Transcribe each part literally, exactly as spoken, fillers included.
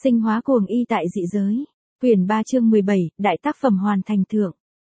Sinh hóa cuồng y tại dị giới. Quyển ba chương mười bảy, đại tác phẩm hoàn thành thượng.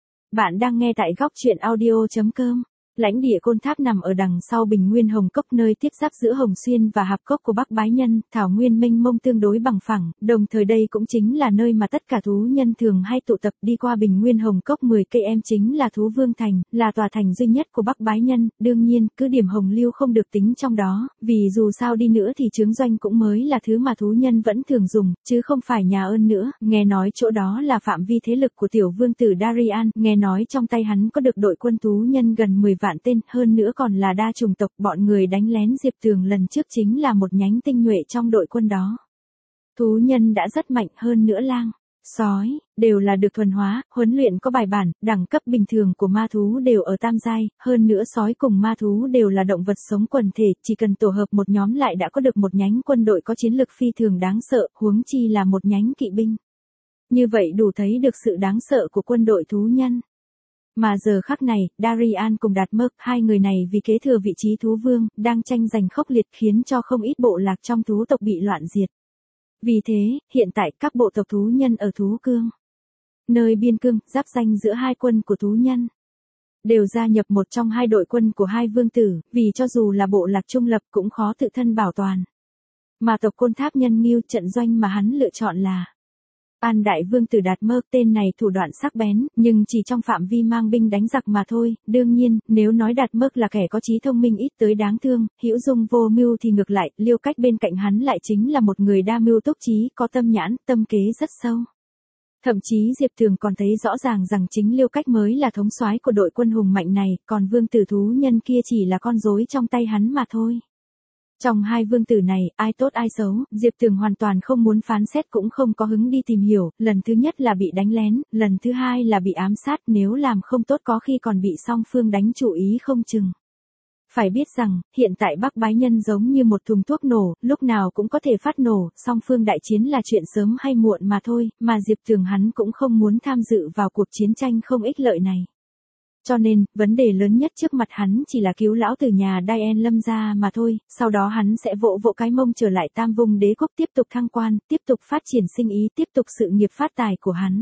Bạn đang nghe tại góc truyện audio chấm com. Lãnh địa Côn Tháp nằm ở đằng sau Bình Nguyên Hồng Cốc, nơi tiếp giáp giữa Hồng Xuyên và Hạp Cốc của Bắc Bái Nhân, thảo nguyên mênh mông tương đối bằng phẳng, đồng thời đây cũng chính là nơi mà tất cả thú nhân thường hay tụ tập. Đi qua Bình Nguyên Hồng Cốc mười cây em chính là Thú Vương Thành, là tòa thành duy nhất của Bắc Bái Nhân. Đương nhiên, cứ điểm Hồng Lưu không được tính trong đó, vì dù sao đi nữa thì trướng doanh cũng mới là thứ mà thú nhân vẫn thường dùng, chứ không phải nhà ơn nữa. Nghe nói chỗ đó là phạm vi thế lực của tiểu vương tử Darian, nghe nói trong tay hắn có được đội quân thú nhân gần mười vạn tên, hơn nữa còn là đa chủng tộc. Bọn người đánh lén Diệp Tường lần trước chính là một nhánh tinh nhuệ trong đội quân đó. Thú nhân đã rất mạnh, hơn nữa lang, sói, đều là được thuần hóa, huấn luyện có bài bản. Đẳng cấp bình thường của ma thú đều ở tam giai, hơn nữa sói cùng ma thú đều là động vật sống quần thể, chỉ cần tổ hợp một nhóm lại đã có được một nhánh quân đội có chiến lực phi thường đáng sợ, huống chi là một nhánh kỵ binh. Như vậy đủ thấy được sự đáng sợ của quân đội thú nhân. Mà giờ khắc này, Darian cùng Đạt Mơ, hai người này vì kế thừa vị trí thú vương, đang tranh giành khốc liệt, khiến cho không ít bộ lạc trong thú tộc bị loạn diệt. Vì thế, hiện tại các bộ tộc thú nhân ở Thú Cương, nơi biên cương, giáp ranh giữa hai quân của thú nhân, đều gia nhập một trong hai đội quân của hai vương tử, vì cho dù là bộ lạc trung lập cũng khó tự thân bảo toàn. Mà tộc Côn Tháp nhân Ngưu, trận doanh mà hắn lựa chọn là An Đại Vương tử Đạt Mơ. Tên này thủ đoạn sắc bén, nhưng chỉ trong phạm vi mang binh đánh giặc mà thôi. Đương nhiên, nếu nói Đạt Mơ là kẻ có trí thông minh ít tới đáng thương, hữu dung vô mưu thì ngược lại, Liêu Cách bên cạnh hắn lại chính là một người đa mưu túc trí, có tâm nhãn, tâm kế rất sâu. Thậm chí Diệp Tường còn thấy rõ ràng rằng chính Liêu Cách mới là thống soái của đội quân hùng mạnh này, còn vương tử thú nhân kia chỉ là con rối trong tay hắn mà thôi. Trong hai vương tử này, ai tốt ai xấu, Diệp Tường hoàn toàn không muốn phán xét, cũng không có hứng đi tìm hiểu. Lần thứ nhất là bị đánh lén, lần thứ hai là bị ám sát, nếu làm không tốt có khi còn bị song phương đánh chủ ý không chừng. Phải biết rằng, hiện tại Bắc Bái Nhân giống như một thùng thuốc nổ, lúc nào cũng có thể phát nổ, song phương đại chiến là chuyện sớm hay muộn mà thôi, mà Diệp Tường hắn cũng không muốn tham dự vào cuộc chiến tranh không ích lợi này. Cho nên, vấn đề lớn nhất trước mặt hắn chỉ là cứu lão tử nhà Diane Lâm gia mà thôi, sau đó hắn sẽ vỗ vỗ cái mông trở lại Tam Vùng Đế Quốc, tiếp tục thăng quan, tiếp tục phát triển sinh ý, tiếp tục sự nghiệp phát tài của hắn.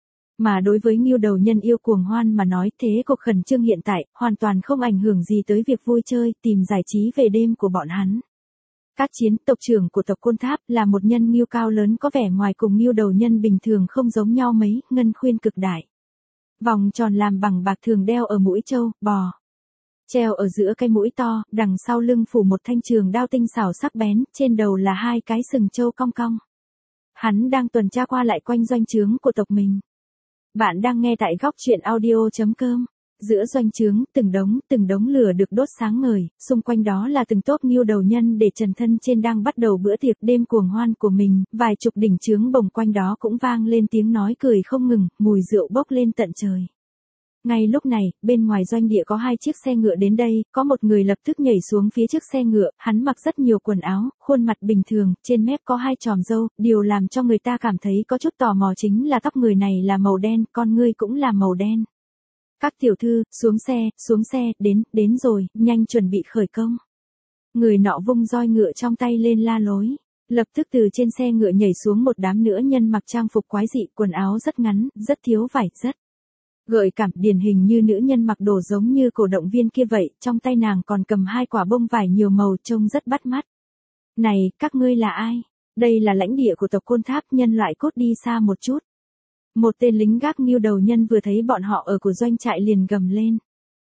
Mà đối với Ngưu đầu nhân yêu cuồng hoan mà nói, thế cục khẩn trương hiện tại, hoàn toàn không ảnh hưởng gì tới việc vui chơi, tìm giải trí về đêm của bọn hắn. Các chiến, tộc trưởng của tộc Côn Tháp là một nhân Ngưu cao lớn, có vẻ ngoài cùng Ngưu đầu nhân bình thường không giống nhau mấy, ngân khuyên cực đại. Vòng tròn làm bằng bạc thường đeo ở mũi trâu, bò. Treo ở giữa cái mũi to, đằng sau lưng phủ một thanh trường đao tinh xảo sắc bén, trên đầu là hai cái sừng trâu cong cong. Hắn đang tuần tra qua lại quanh doanh trướng của tộc mình. Bạn đang nghe tại góc truyện audio chấm com. Giữa doanh trướng, từng đống, từng đống lửa được đốt sáng ngời, xung quanh đó là từng tốp Ngưu đầu nhân để trần thân trên đang bắt đầu bữa tiệc đêm cuồng hoan của mình, vài chục đỉnh trướng bồng quanh đó cũng vang lên tiếng nói cười không ngừng, mùi rượu bốc lên tận trời. Ngay lúc này, bên ngoài doanh địa có hai chiếc xe ngựa đến đây, có một người lập tức nhảy xuống phía trước xe ngựa, hắn mặc rất nhiều quần áo, khuôn mặt bình thường, trên mép có hai chòm râu, điều làm cho người ta cảm thấy có chút tò mò chính là tóc người này là màu đen, con ngươi cũng là màu đen. Các tiểu thư, xuống xe, xuống xe, đến, đến rồi, nhanh chuẩn bị khởi công. Người nọ vung roi ngựa trong tay lên la lối. Lập tức từ trên xe ngựa nhảy xuống một đám nữ nhân mặc trang phục quái dị, quần áo rất ngắn, rất thiếu vải, rất gợi cảm, điển hình như nữ nhân mặc đồ giống như cổ động viên kia vậy, trong tay nàng còn cầm hai quả bông vải nhiều màu trông rất bắt mắt. Này, các ngươi là ai? Đây là lãnh địa của tộc Côn Tháp, nhân loại cốt đi xa một chút. Một tên lính gác Ngưu đầu nhân vừa thấy bọn họ ở của doanh trại liền gầm lên.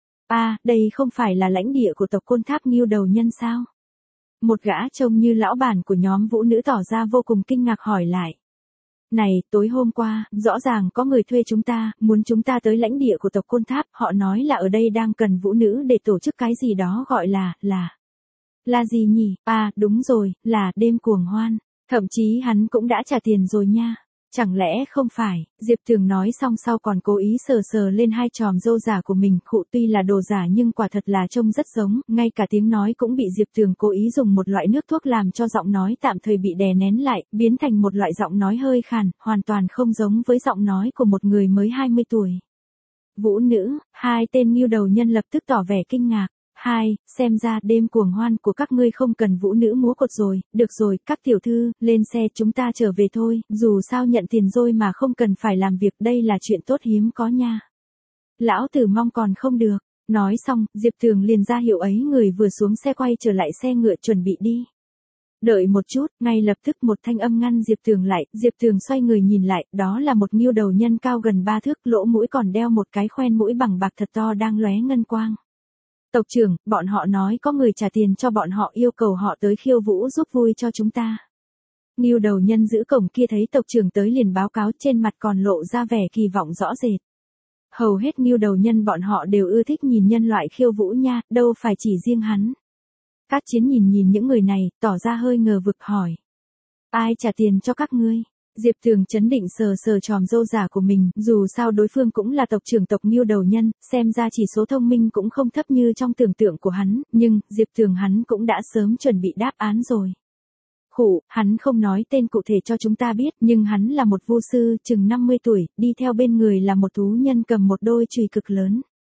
À, đây không phải là lãnh địa của tộc Côn Tháp Ngưu đầu nhân sao? Một gã trông như lão bản của nhóm vũ nữ tỏ ra vô cùng kinh ngạc hỏi lại. Này, tối hôm qua, rõ ràng có người thuê chúng ta, muốn chúng ta tới lãnh địa của tộc Côn Tháp, họ nói là ở đây đang cần vũ nữ để tổ chức cái gì đó gọi là, là... Là gì nhỉ? À, đúng rồi, là đêm cuồng hoan. Thậm chí hắn cũng đã trả tiền rồi nha. Chẳng lẽ không phải, Diệp Tường nói xong sau còn cố ý sờ sờ lên hai chòm râu giả của mình, khụ tuy là đồ giả nhưng quả thật là trông rất giống, ngay cả tiếng nói cũng bị Diệp Tường cố ý dùng một loại nước thuốc làm cho giọng nói tạm thời bị đè nén lại, biến thành một loại giọng nói hơi khàn, hoàn toàn không giống với giọng nói của một người mới hai mươi tuổi. Vũ nữ, hai tên Ngưu đầu nhân lập tức tỏ vẻ kinh ngạc. hai, xem ra đêm cuồng hoan của các ngươi không cần vũ nữ múa cột rồi, được rồi, các tiểu thư, lên xe chúng ta trở về thôi, dù sao nhận tiền rồi mà không cần phải làm việc, đây là chuyện tốt hiếm có nha. Lão tử mong còn không được. Nói xong, Diệp Tường liền ra hiệu ấy người vừa xuống xe quay trở lại xe ngựa chuẩn bị đi. Đợi một chút, ngay lập tức một thanh âm ngăn Diệp Tường lại, Diệp Tường xoay người nhìn lại, đó là một nghêu đầu nhân cao gần ba thước, lỗ mũi còn đeo một cái khoen mũi bằng bạc thật to đang lóe ngân quang. Tộc trưởng, bọn họ nói có người trả tiền cho bọn họ, yêu cầu họ tới khiêu vũ giúp vui cho chúng ta. Nghêu đầu nhân giữ cổng kia thấy tộc trưởng tới liền báo cáo, trên mặt còn lộ ra vẻ kỳ vọng rõ rệt. Hầu hết nghêu đầu nhân bọn họ đều ưa thích nhìn nhân loại khiêu vũ nha, đâu phải chỉ riêng hắn. Cát Chiến nhìn nhìn những người này, tỏ ra hơi ngờ vực hỏi. Ai trả tiền cho các ngươi? Diệp Tường chấn định sờ sờ tròm râu giả của mình, dù sao đối phương cũng là tộc trưởng tộc nghêu đầu nhân, xem ra chỉ số thông minh cũng không thấp như trong tưởng tượng của hắn, nhưng, Diệp Tường hắn cũng đã sớm chuẩn bị đáp án rồi. Khủ, hắn không nói tên cụ thể cho chúng ta biết, nhưng hắn là một vu sư, chừng năm mươi tuổi, đi theo bên người là một thú nhân cầm một đôi chùy cực lớn.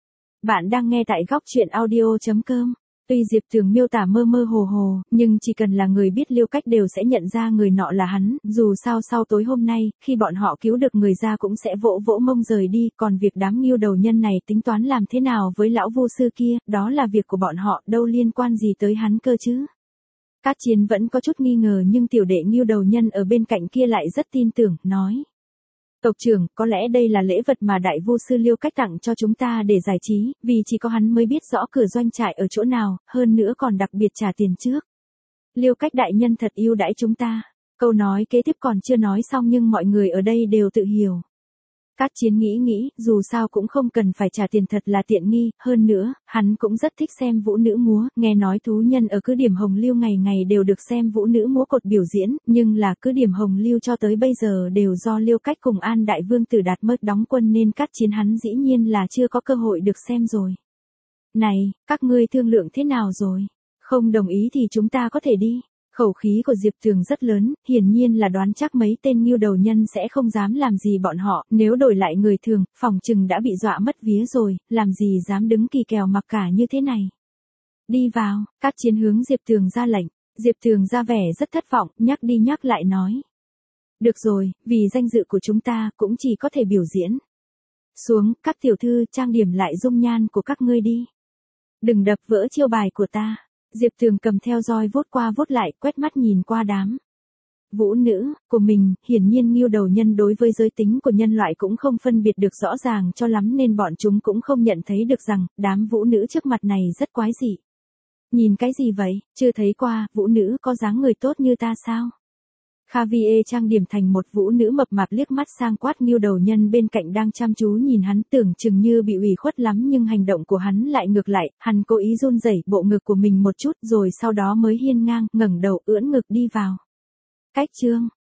Bạn đang nghe tại góc truyện audio chấm com. Tuy Diệp Tường miêu tả mơ mơ hồ hồ, nhưng chỉ cần là người biết Liêu Cách đều sẽ nhận ra người nọ là hắn, dù sao sau tối hôm nay, khi bọn họ cứu được người ra cũng sẽ vỗ vỗ mông rời đi, còn việc đám nghêu đầu nhân này tính toán làm thế nào với lão vu sư kia, đó là việc của bọn họ, đâu liên quan gì tới hắn cơ chứ. Cát Chiến vẫn có chút nghi ngờ nhưng tiểu đệ nghêu đầu nhân ở bên cạnh kia lại rất tin tưởng, nói. Tộc trưởng, có lẽ đây là lễ vật mà đại vu sư Liêu Cách tặng cho chúng ta để giải trí, vì chỉ có hắn mới biết rõ cửa doanh trại ở chỗ nào, hơn nữa còn đặc biệt trả tiền trước. Liêu Cách đại nhân thật yêu đãi chúng ta. Câu nói kế tiếp còn chưa nói xong nhưng mọi người ở đây đều tự hiểu. Cát Chiến nghĩ nghĩ, dù sao cũng không cần phải trả tiền thật là tiện nghi, hơn nữa, hắn cũng rất thích xem vũ nữ múa, nghe nói thú nhân ở cứ điểm Hồng Lưu ngày ngày đều được xem vũ nữ múa cột biểu diễn, nhưng là cứ điểm Hồng Lưu cho tới bây giờ đều do Liêu Cách cùng An Đại Vương Tử Đạt Mớt đóng quân nên Cát Chiến hắn dĩ nhiên là chưa có cơ hội được xem rồi. Này, các ngươi thương lượng thế nào rồi? Không đồng ý thì chúng ta có thể đi. Khẩu khí của Diệp Tường rất lớn, hiển nhiên là đoán chắc mấy tên nghêu đầu nhân sẽ không dám làm gì bọn họ, nếu đổi lại người thường, phòng chừng đã bị dọa mất vía rồi, làm gì dám đứng kỳ kèo mặc cả như thế này. Đi vào, Cát Chiến hướng Diệp Tường ra lệnh, Diệp Tường ra vẻ rất thất vọng, nhắc đi nhắc lại nói. Được rồi, vì danh dự của chúng ta cũng chỉ có thể biểu diễn. Xuống, các tiểu thư trang điểm lại dung nhan của các ngươi đi. Đừng đập vỡ chiêu bài của ta. Diệp Tường cầm theo roi vuốt qua vuốt lại, quét mắt nhìn qua đám vũ nữ của mình, hiển nhiên nghêu đầu nhân đối với giới tính của nhân loại cũng không phân biệt được rõ ràng cho lắm nên bọn chúng cũng không nhận thấy được rằng, đám vũ nữ trước mặt này rất quái dị. Nhìn cái gì vậy, chưa thấy qua, vũ nữ có dáng người tốt như ta sao? Xavier trang điểm thành một vũ nữ mập mạp liếc mắt sang quát nghêu đầu nhân bên cạnh đang chăm chú nhìn hắn, tưởng chừng như bị ủy khuất lắm nhưng hành động của hắn lại ngược lại, hắn cố ý run rẩy bộ ngực của mình một chút rồi sau đó mới hiên ngang, ngẩng đầu ưỡn ngực đi vào. Cách chương,